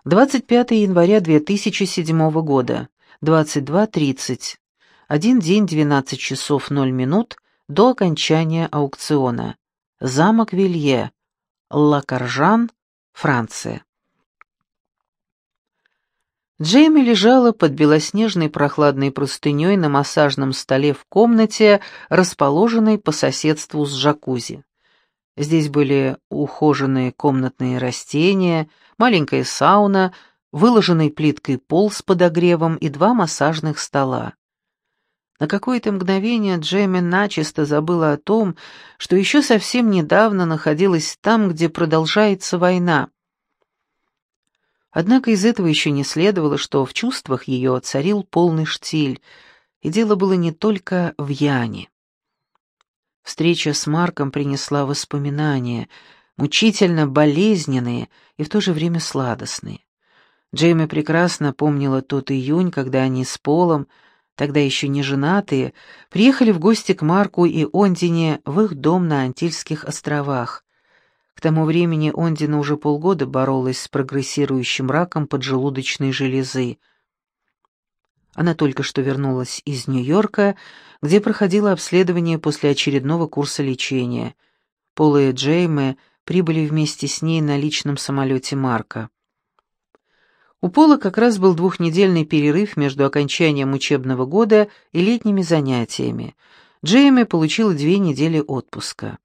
25 января 2007 года, 22:30. 1 день 12 часов 0 минут до окончания аукциона. Замок Вилье, Ла-Каржан, Франция. Джейми лежала под белоснежной прохладной простыней на массажном столе в комнате, расположенной по соседству с джакузи. Здесь были ухоженные комнатные растения, маленькая сауна, выложенный плиткой пол с подогревом и 2 массажных стола. На какое-то мгновение Джейми начисто забыла о том, что еще совсем недавно находилась там, где продолжается война. Однако из этого еще не следовало, что в чувствах ее царил полный штиль, и дело было не только в Яне. Встреча с Марком принесла воспоминания, мучительно болезненные и в то же время сладостные. Джейми прекрасно помнила тот июнь, когда они с Полом, тогда еще не женатые, приехали в гости к Марку и Ондине в их дом на Антильских островах. К тому времени Ондина уже полгода боролась с прогрессирующим раком поджелудочной железы. Она только что вернулась из Нью-Йорка, где проходила обследование после очередного курса лечения. Пол и Джейми прибыли вместе с ней на личном самолете Марка. У Пола как раз был 2-недельный перерыв между окончанием учебного года и летними занятиями. Джейми получила 2 недели отпуска.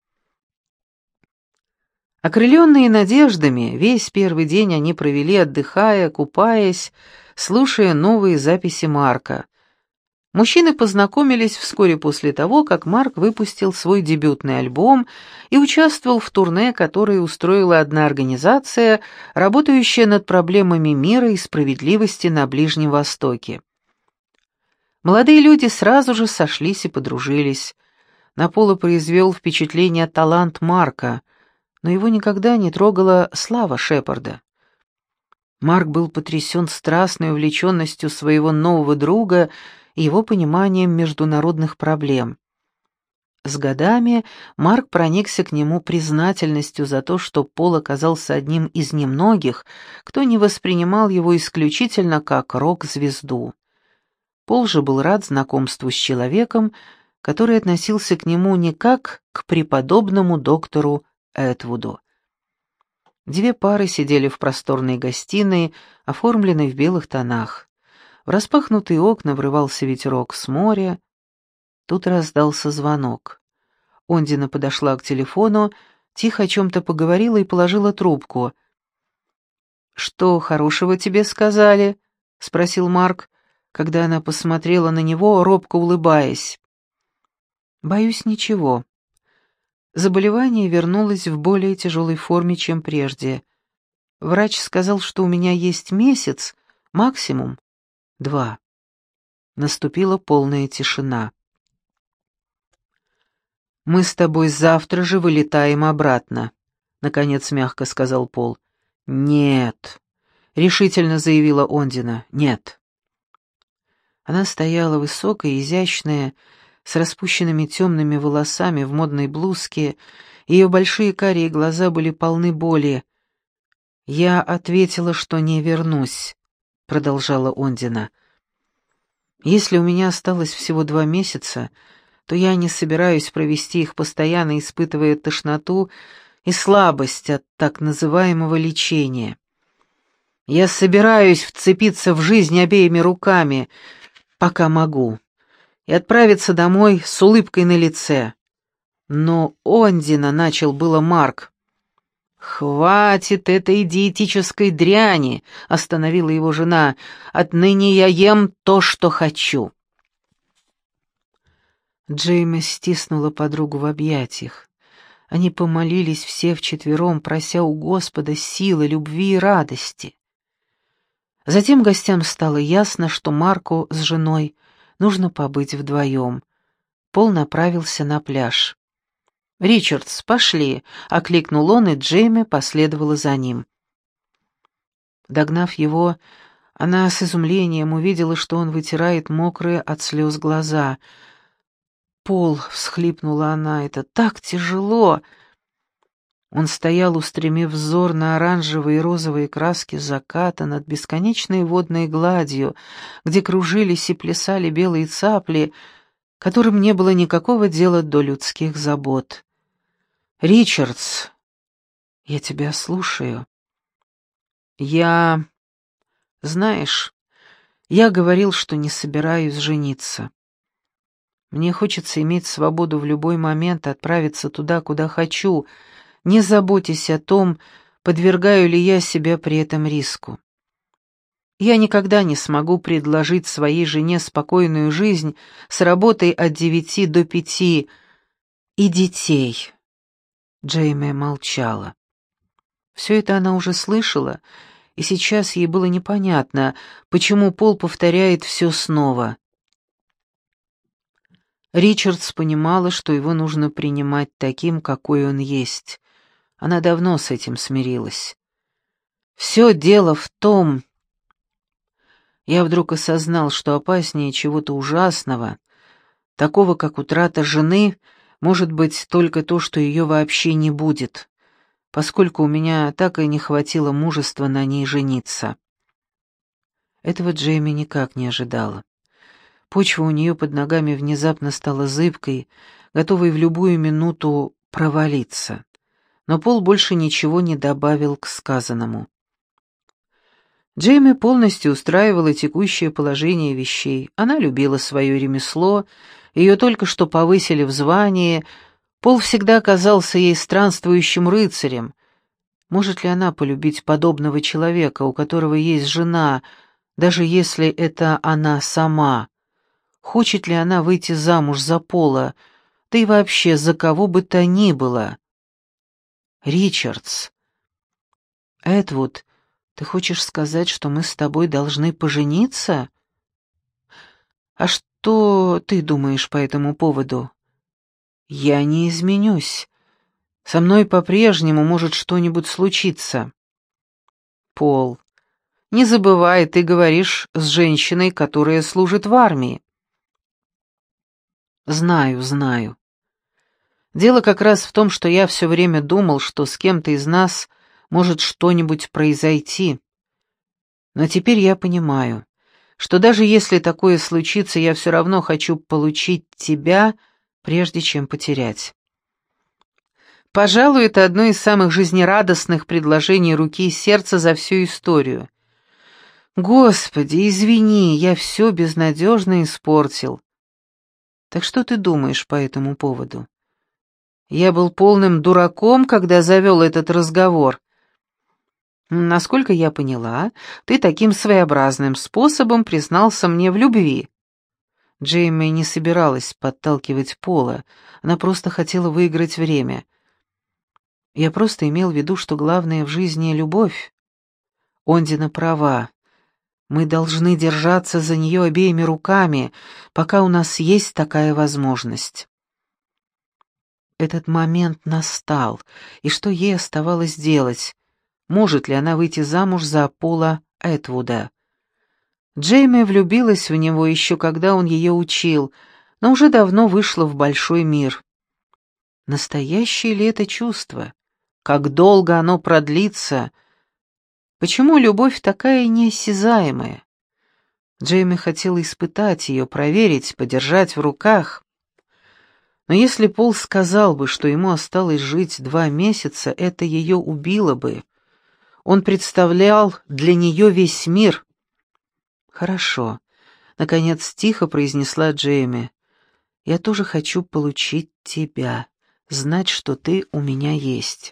Окрыленные надеждами, весь первый день они провели, отдыхая, купаясь, слушая новые записи Марка. Мужчины познакомились вскоре после того, как Марк выпустил свой дебютный альбом и участвовал в турне, которое устроила одна организация, работающая над проблемами мира и справедливости на Ближнем Востоке. Молодые люди сразу же сошлись и подружились. На Пола произвел впечатление талант Марка, но его никогда не трогала слава Шепарда. Марк был потрясен страстной увлеченностью своего нового друга и его пониманием международных проблем. С годами Марк проникся к нему признательностью за то, что Пол оказался одним из немногих, кто не воспринимал его исключительно как рок-звезду. Пол же был рад знакомству с человеком, который относился к нему не как к преподобному доктору Этвуду. 2 пары сидели в просторной гостиной, оформленной в белых тонах. В распахнутые окна врывался ветерок с моря. Тут раздался звонок. Ондина подошла к телефону, тихо о чем-то поговорила и положила трубку. «Что хорошего тебе сказали?» — спросил Марк, когда она посмотрела на него, робко улыбаясь. «Боюсь, ничего. Заболевание вернулось в более тяжелой форме, чем прежде. Врач сказал, что у меня есть месяц, максимум 2. Наступила полная тишина. «Мы с тобой завтра же вылетаем обратно», — наконец мягко сказал Пол. «Нет», — решительно заявила Ондина, — «нет». Она стояла высокая, изящная, с распущенными темными волосами в модной блузке, ее большие карие глаза были полны боли. «Я ответила, что не вернусь», — продолжала Ондина. «Если у меня осталось всего 2 месяца, то я не собираюсь провести их, постоянно испытывая тошноту и слабость от так называемого лечения. Я собираюсь вцепиться в жизнь обеими руками, пока могу, и отправиться домой с улыбкой на лице. Но Ондина, начал было Марк. «Хватит этой диетической дряни», — остановила его жена. «Отныне я ем то, что хочу». Джейми стиснула подругу в объятиях. Они помолились все вчетвером, прося у Господа силы, любви и радости. Затем гостям стало ясно, что Марку с женой нужно побыть вдвоем. Пол направился на пляж. «Ричардс, пошли!» — окликнул он, и Джейми последовала за ним. Догнав его, она с изумлением увидела, что он вытирает мокрые от слез глаза. «Пол!» — всхлипнула она. «Это так тяжело!» Он стоял, устремив взор на оранжевые и розовые краски заката над бесконечной водной гладью, где кружились и плясали белые цапли, которым не было никакого дела до людских забот. «Ричардс, я тебя слушаю. Знаешь, я говорил, что не собираюсь жениться. Мне хочется иметь свободу в любой момент отправиться туда, куда хочу, не заботясь о том, подвергаю ли я себя при этом риску. Я никогда не смогу предложить своей жене спокойную жизнь с работой от 9 до 5 и детей». Джейми молчала. Все это она уже слышала, и сейчас ей было непонятно, почему Пол повторяет все снова. Ричардс понимала, что его нужно принимать таким, какой он есть. Она давно с этим смирилась. Все дело в том... Я вдруг осознал, что опаснее чего-то ужасного, такого, как утрата жены, может быть только то, что ее вообще не будет, поскольку у меня так и не хватило мужества на ней жениться. Этого Джейми никак не ожидала. Почва у нее под ногами внезапно стала зыбкой, готовой в любую минуту провалиться. Но Пол больше ничего не добавил к сказанному. Джейми полностью устраивало текущее положение вещей. Она любила свое ремесло, ее только что повысили в звании, Пол всегда казался ей странствующим рыцарем. Может ли она полюбить подобного человека, у которого есть жена, даже если это она сама? Хочет ли она выйти замуж за Пола, да и вообще за кого бы то ни было? «Ричардс, Эдвуд, ты хочешь сказать, что мы с тобой должны пожениться? А что ты думаешь по этому поводу? Я не изменюсь. Со мной по-прежнему может что-нибудь случиться». «Пол, не забывай, ты говоришь с женщиной, которая служит в армии». «Знаю. Дело как раз в том, что я все время думал, что с кем-то из нас может что-нибудь произойти. Но теперь я понимаю, что даже если такое случится, я все равно хочу получить тебя, прежде чем потерять. Пожалуй, это одно из самых жизнерадостных предложений руки и сердца за всю историю. Господи, извини, я все безнадежно испортил. Так что ты думаешь по этому поводу? Я был полным дураком, когда завел этот разговор. Насколько я поняла, ты таким своеобразным способом признался мне в любви. Джейми не собиралась подталкивать Пола, она просто хотела выиграть время. Я просто имел в виду, что главное в жизни — любовь. Ондина права. Мы должны держаться за нее обеими руками, пока у нас есть такая возможность. Этот момент настал, и что ей оставалось делать? Может ли она выйти замуж за Пола Этвуда? Джейми влюбилась в него еще когда он ее учил, но уже давно вышла в большой мир. Настоящее ли это чувство? Как долго оно продлится? Почему любовь такая неосязаемая? Джейми хотела испытать ее, проверить, подержать в руках. Но если Пол сказал бы, что ему осталось жить 2 месяца, это ее убило бы. Он представлял для нее весь мир. «Хорошо», — наконец тихо произнесла Джейми. «Я тоже хочу получить тебя, знать, что ты у меня есть».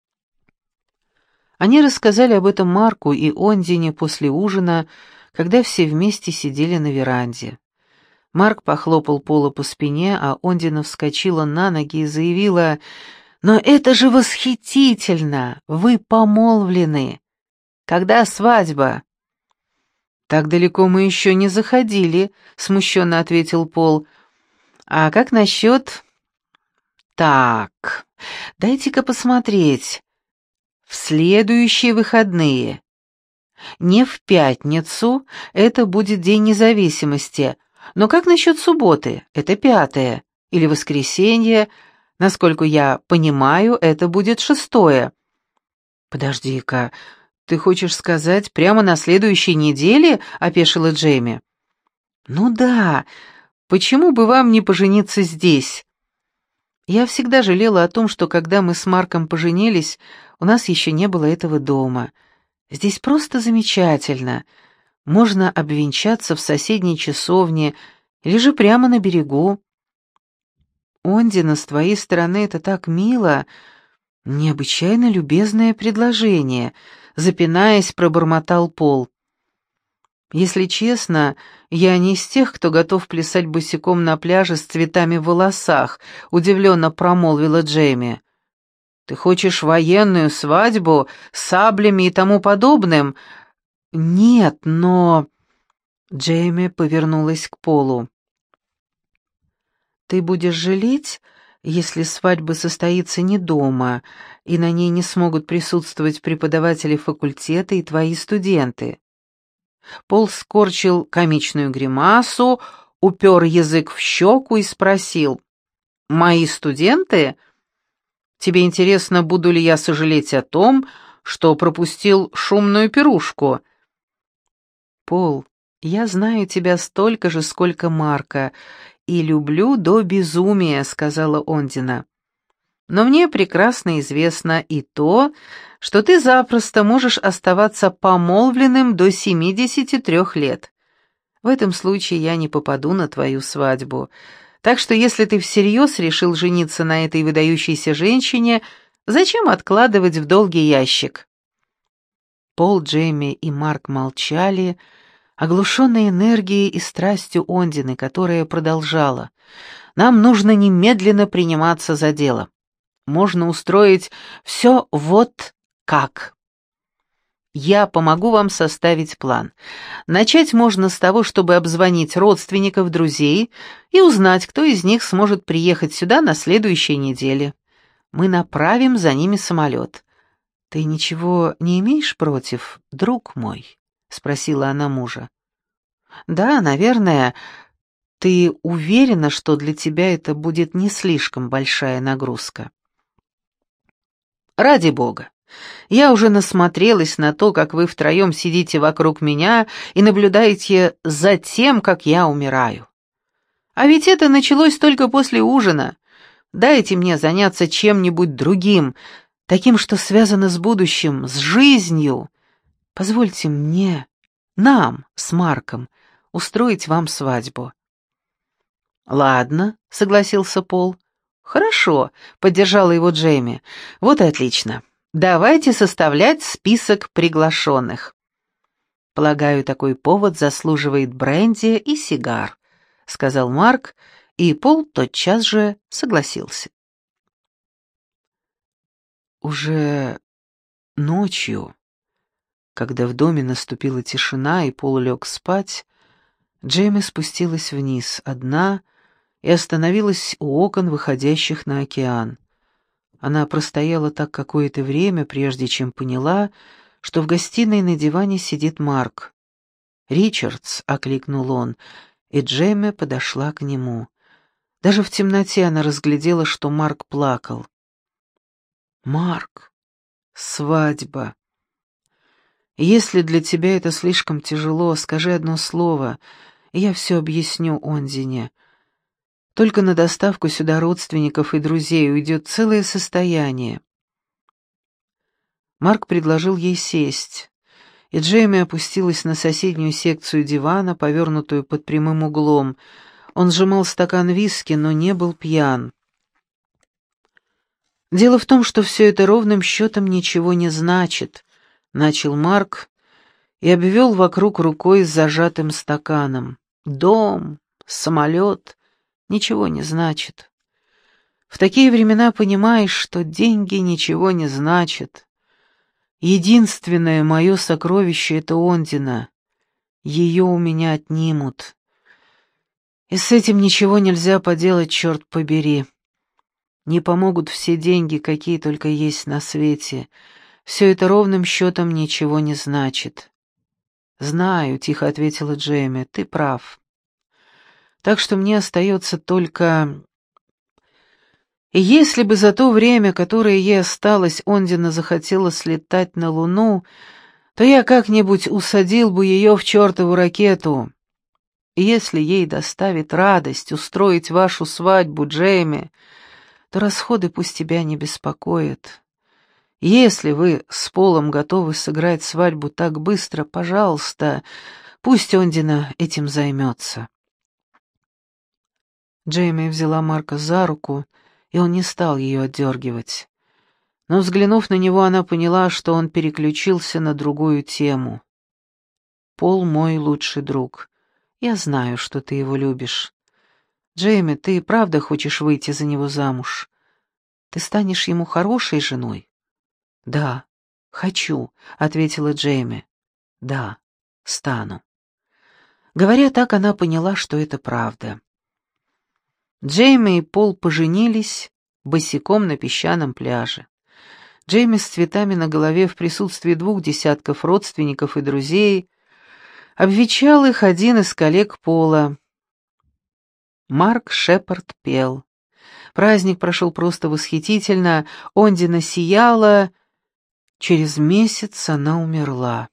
Они рассказали об этом Марку и Ондине после ужина, когда все вместе сидели на веранде. Марк похлопал Пола по спине, а Ондина вскочила на ноги и заявила: «Но это же восхитительно! Вы помолвлены! Когда свадьба?» «Так далеко мы еще не заходили», — смущенно ответил Пол. «А как насчет...» «Так, дайте-ка посмотреть. В следующие выходные. Не в пятницу, это будет День независимости, но как насчет субботы, это 5-е, или воскресенье, Насколько я понимаю, это будет 6-е». «Подожди-ка, ты хочешь сказать, прямо на следующей неделе?» — опешила Джейми. «Ну да, почему бы вам не пожениться здесь?» Я всегда жалела о том, что когда мы с Марком поженились, у нас еще не было этого дома. Здесь просто замечательно. Можно обвенчаться в соседней часовне или же прямо на берегу. Ондина, с твоей стороны это так мило, необычайно любезное предложение, запинаясь, пробормотал Пол. Если честно, я не из тех, кто готов плясать босиком на пляже с цветами в волосах, удивленно промолвила Джейми. Ты хочешь военную свадьбу с саблями и тому подобным? Нет, но... Джейми повернулась к Полу. Ты будешь жалеть, если свадьба состоится не дома, и на ней не смогут присутствовать преподаватели факультета и твои студенты. Пол скорчил комичную гримасу, упер язык в щеку и спросил: «Мои студенты? Тебе интересно, буду ли я сожалеть о том, что пропустил шумную пирушку?» «Пол, я знаю тебя столько же, сколько Марка, и люблю до безумия», — сказала Ондина. «Но мне прекрасно известно и то, что ты запросто можешь оставаться помолвленным до 73 лет. В этом случае я не попаду на твою свадьбу. Так что если ты всерьез решил жениться на этой выдающейся женщине, зачем откладывать в долгий ящик?» Пол, Джейми и Марк молчали, оглушенные энергией и страстью Ондины, которая продолжала: «Нам нужно немедленно приниматься за дело. Можно устроить все вот как. Я помогу вам составить план. Начать можно с того, чтобы обзвонить родственников, друзей и узнать, кто из них сможет приехать сюда на следующей неделе. Мы направим за ними самолет. Ты ничего не имеешь против, друг мой?» — спросила она мужа. «Да, наверное. Ты уверена, что для тебя это будет не слишком большая нагрузка?» «Ради бога. Я уже насмотрелась на то, как вы втроем сидите вокруг меня и наблюдаете за тем, как я умираю. А ведь это началось только после ужина. Дайте мне заняться чем-нибудь другим, таким, что связано с будущим, с жизнью. Позвольте мне, нам с Марком, устроить вам свадьбу». «Ладно», — согласился Пол. «Хорошо», — поддержала его Джейми. «Вот и отлично. Давайте составлять список приглашенных. Полагаю, такой повод заслуживает бренди и сигар», — сказал Марк, и Пол тотчас же согласился. Уже ночью, когда в доме наступила тишина и Пол лег спать, Джейми спустилась вниз одна и остановилась у окон, выходящих на океан. Она простояла так какое-то время, прежде чем поняла, что в гостиной на диване сидит Марк. «Ричардс», — окликнул он, и Джейми подошла к нему. Даже в темноте она разглядела, что Марк плакал. «Марк, свадьба. Если для тебя это слишком тяжело, скажи одно слово, и я все объясню Ондине. Только на доставку сюда родственников и друзей уйдет целое состояние». Марк предложил ей сесть, и Джейми опустилась на соседнюю секцию дивана, повернутую под прямым углом. Он сжимал стакан виски, но не был пьян. «Дело в том, что все это ровным счетом ничего не значит», — начал Марк и обвел вокруг рукой с зажатым стаканом. «Дом, самолет ничего не значит. В такие времена понимаешь, что деньги ничего не значат. Единственное мое сокровище — это Ондина. Ее у меня отнимут. И с этим ничего нельзя поделать, черт побери. Не помогут все деньги, какие только есть на свете. Все это ровным счетом ничего не значит». «Знаю», — тихо ответила Джейми, — «ты прав. Так что мне остается только И если бы за то время, которое ей осталось, Ондина захотела слетать на Луну, то я как-нибудь усадил бы ее в чертову ракету. И если ей доставит радость устроить вашу свадьбу, Джейми, то расходы пусть тебя не беспокоят. Если вы с Полом готовы сыграть свадьбу так быстро, пожалуйста, пусть Ондина этим займется. Джейми взяла Марка за руку, и он не стал ее отдергивать. Но, взглянув на него, она поняла, что он переключился на другую тему. «Пол мой лучший друг. Я знаю, что ты его любишь. Джейми, ты правда хочешь выйти за него замуж? Ты станешь ему хорошей женой?» «Да, хочу», — ответила Джейми. «Да, стану». Говоря так, она поняла, что это правда. Джейми и Пол поженились босиком на песчаном пляже. Джейми с цветами на голове в присутствии 2 десятков родственников и друзей обвенчал их один из коллег Пола. Марк Шепард пел. Праздник прошел просто восхитительно, Ондина сияла. Через месяц она умерла.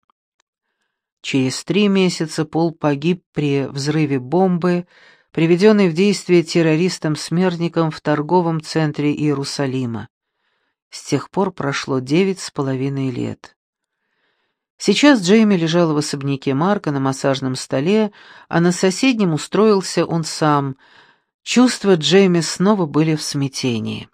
Через 3 месяца Пол погиб при взрыве бомбы, приведенной в действие террористом-смертником в торговом центре Иерусалима. С тех пор прошло 9,5 лет. Сейчас Джейми лежала в особняке Марка на массажном столе, а на соседнем устроился он сам. Чувства Джейми снова были в смятении.